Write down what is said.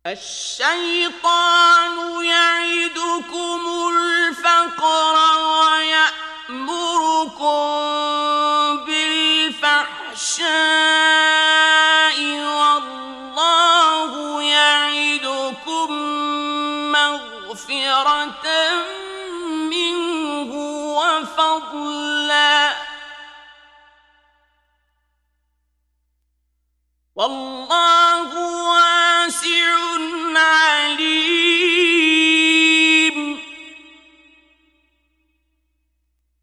الشيطان يعدكم الفقر ويأمركم بالفحشاء والله يعدكم مغفرة منه وفضلا والله